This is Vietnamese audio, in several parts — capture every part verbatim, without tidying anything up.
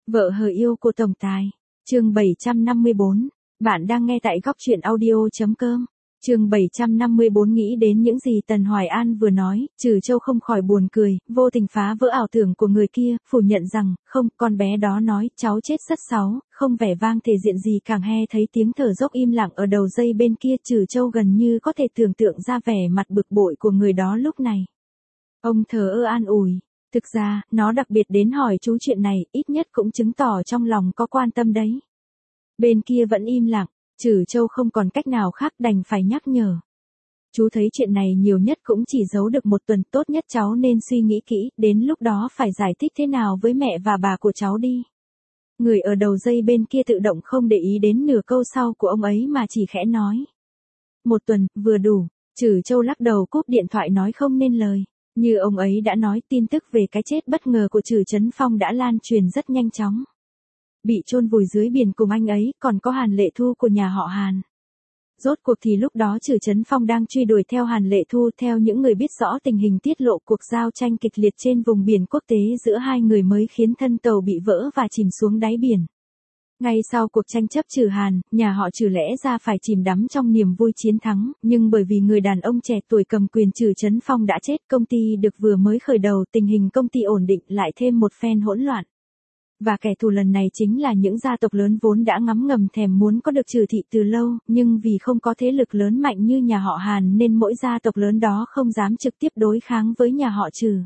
Vợ hờ yêu của tổng tài. Chương bảy trăm năm mươi bốn. Bạn đang nghe tại góc truyện audio chấm com. Chương bảy trăm năm mươi bốn nghĩ đến những gì Tần Hoài An vừa nói, Trừ Châu không khỏi buồn cười, vô tình phá vỡ ảo tưởng của người kia, phủ nhận rằng, không, con bé đó nói, cháu chết rất xấu, không vẻ vang thể diện gì càng he thấy tiếng thở dốc im lặng ở đầu dây bên kia. Trừ Châu gần như có thể tưởng tượng ra vẻ mặt bực bội của người đó lúc này. Ông thờ ơ an ủi. Thực ra, nó đặc biệt đến hỏi chú chuyện này, ít nhất cũng chứng tỏ trong lòng có quan tâm đấy. Bên kia vẫn im lặng, Trừ Châu không còn cách nào khác đành phải nhắc nhở. Chú thấy chuyện này nhiều nhất cũng chỉ giấu được một tuần, tốt nhất cháu nên suy nghĩ kỹ, đến lúc đó phải giải thích thế nào với mẹ và bà của cháu đi. Người ở đầu dây bên kia tự động không để ý đến nửa câu sau của ông ấy mà chỉ khẽ nói. Một tuần, vừa đủ. Trừ Châu lắc đầu cúp điện thoại nói không nên lời. Như ông ấy đã nói, tin tức về cái chết bất ngờ của Trừ Chấn Phong đã lan truyền rất nhanh chóng. Bị chôn vùi dưới biển cùng anh ấy, còn có Hàn Lệ Thu của nhà họ Hàn. Rốt cuộc thì lúc đó Trừ Chấn Phong đang truy đuổi theo Hàn Lệ Thu, theo những người biết rõ tình hình tiết lộ cuộc giao tranh kịch liệt trên vùng biển quốc tế giữa hai người mới khiến thân tàu bị vỡ và chìm xuống đáy biển. Ngay sau cuộc tranh chấp Trừ Hàn, nhà họ Trừ lẽ ra phải chìm đắm trong niềm vui chiến thắng, nhưng bởi vì người đàn ông trẻ tuổi cầm quyền Trừ Chấn Phong đã chết, công ty được vừa mới khởi đầu, tình hình công ty ổn định lại thêm một phen hỗn loạn. Và kẻ thù lần này chính là những gia tộc lớn vốn đã ngấm ngầm thèm muốn có được Trừ thị từ lâu, nhưng vì không có thế lực lớn mạnh như nhà họ Hàn nên mỗi gia tộc lớn đó không dám trực tiếp đối kháng với nhà họ Trừ.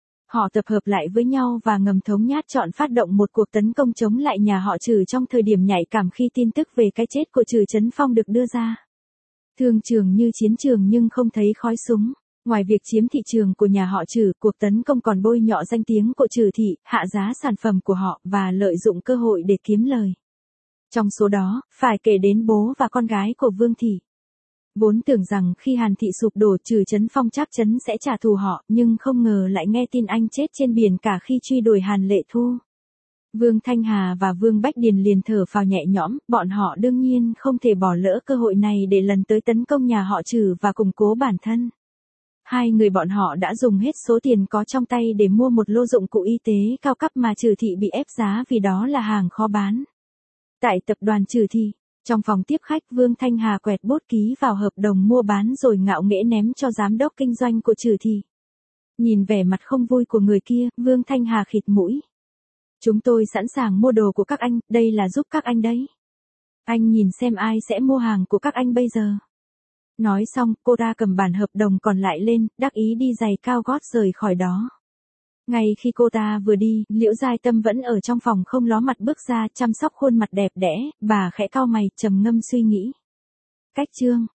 Họ tập hợp lại với nhau và ngầm thống nhất chọn phát động một cuộc tấn công chống lại nhà họ Trừ trong thời điểm nhạy cảm khi tin tức về cái chết của Trừ Chấn Phong được đưa ra. Thương trường như chiến trường nhưng không thấy khói súng. Ngoài việc chiếm thị trường của nhà họ Trừ, cuộc tấn công còn bôi nhọ danh tiếng của Trừ thị, hạ giá sản phẩm của họ và lợi dụng cơ hội để kiếm lời. Trong số đó, phải kể đến bố và con gái của Vương thị. Vốn tưởng rằng khi Hàn thị sụp đổ, Trừ Chấn Phong chắc chắn sẽ trả thù họ, nhưng không ngờ lại nghe tin anh chết trên biển cả khi truy đuổi Hàn Lệ Thu. Vương Thanh Hà và Vương Bách Điền liền thở phào nhẹ nhõm, bọn họ đương nhiên không thể bỏ lỡ cơ hội này để lần tới tấn công nhà họ Trừ và củng cố bản thân. Hai người bọn họ đã dùng hết số tiền có trong tay để mua một lô dụng cụ y tế cao cấp mà Trừ thị bị ép giá vì đó là hàng khó bán. Tại tập đoàn Trừ thị, trong phòng tiếp khách, Vương Thanh Hà quẹt bút ký vào hợp đồng mua bán rồi ngạo nghễ ném cho giám đốc kinh doanh của Trừ thị. Nhìn vẻ mặt không vui của người kia, Vương Thanh Hà khịt mũi. Chúng tôi sẵn sàng mua đồ của các anh, đây là giúp các anh đấy. Anh nhìn xem ai sẽ mua hàng của các anh bây giờ. Nói xong, cô ta cầm bản hợp đồng còn lại lên, đắc ý đi giày cao gót rời khỏi đó. Ngay khi cô ta vừa đi, Liễu Giai Tâm vẫn ở trong phòng không ló mặt bước ra, chăm sóc khuôn mặt đẹp đẽ, bà khẽ cau mày, trầm ngâm suy nghĩ. Cách chương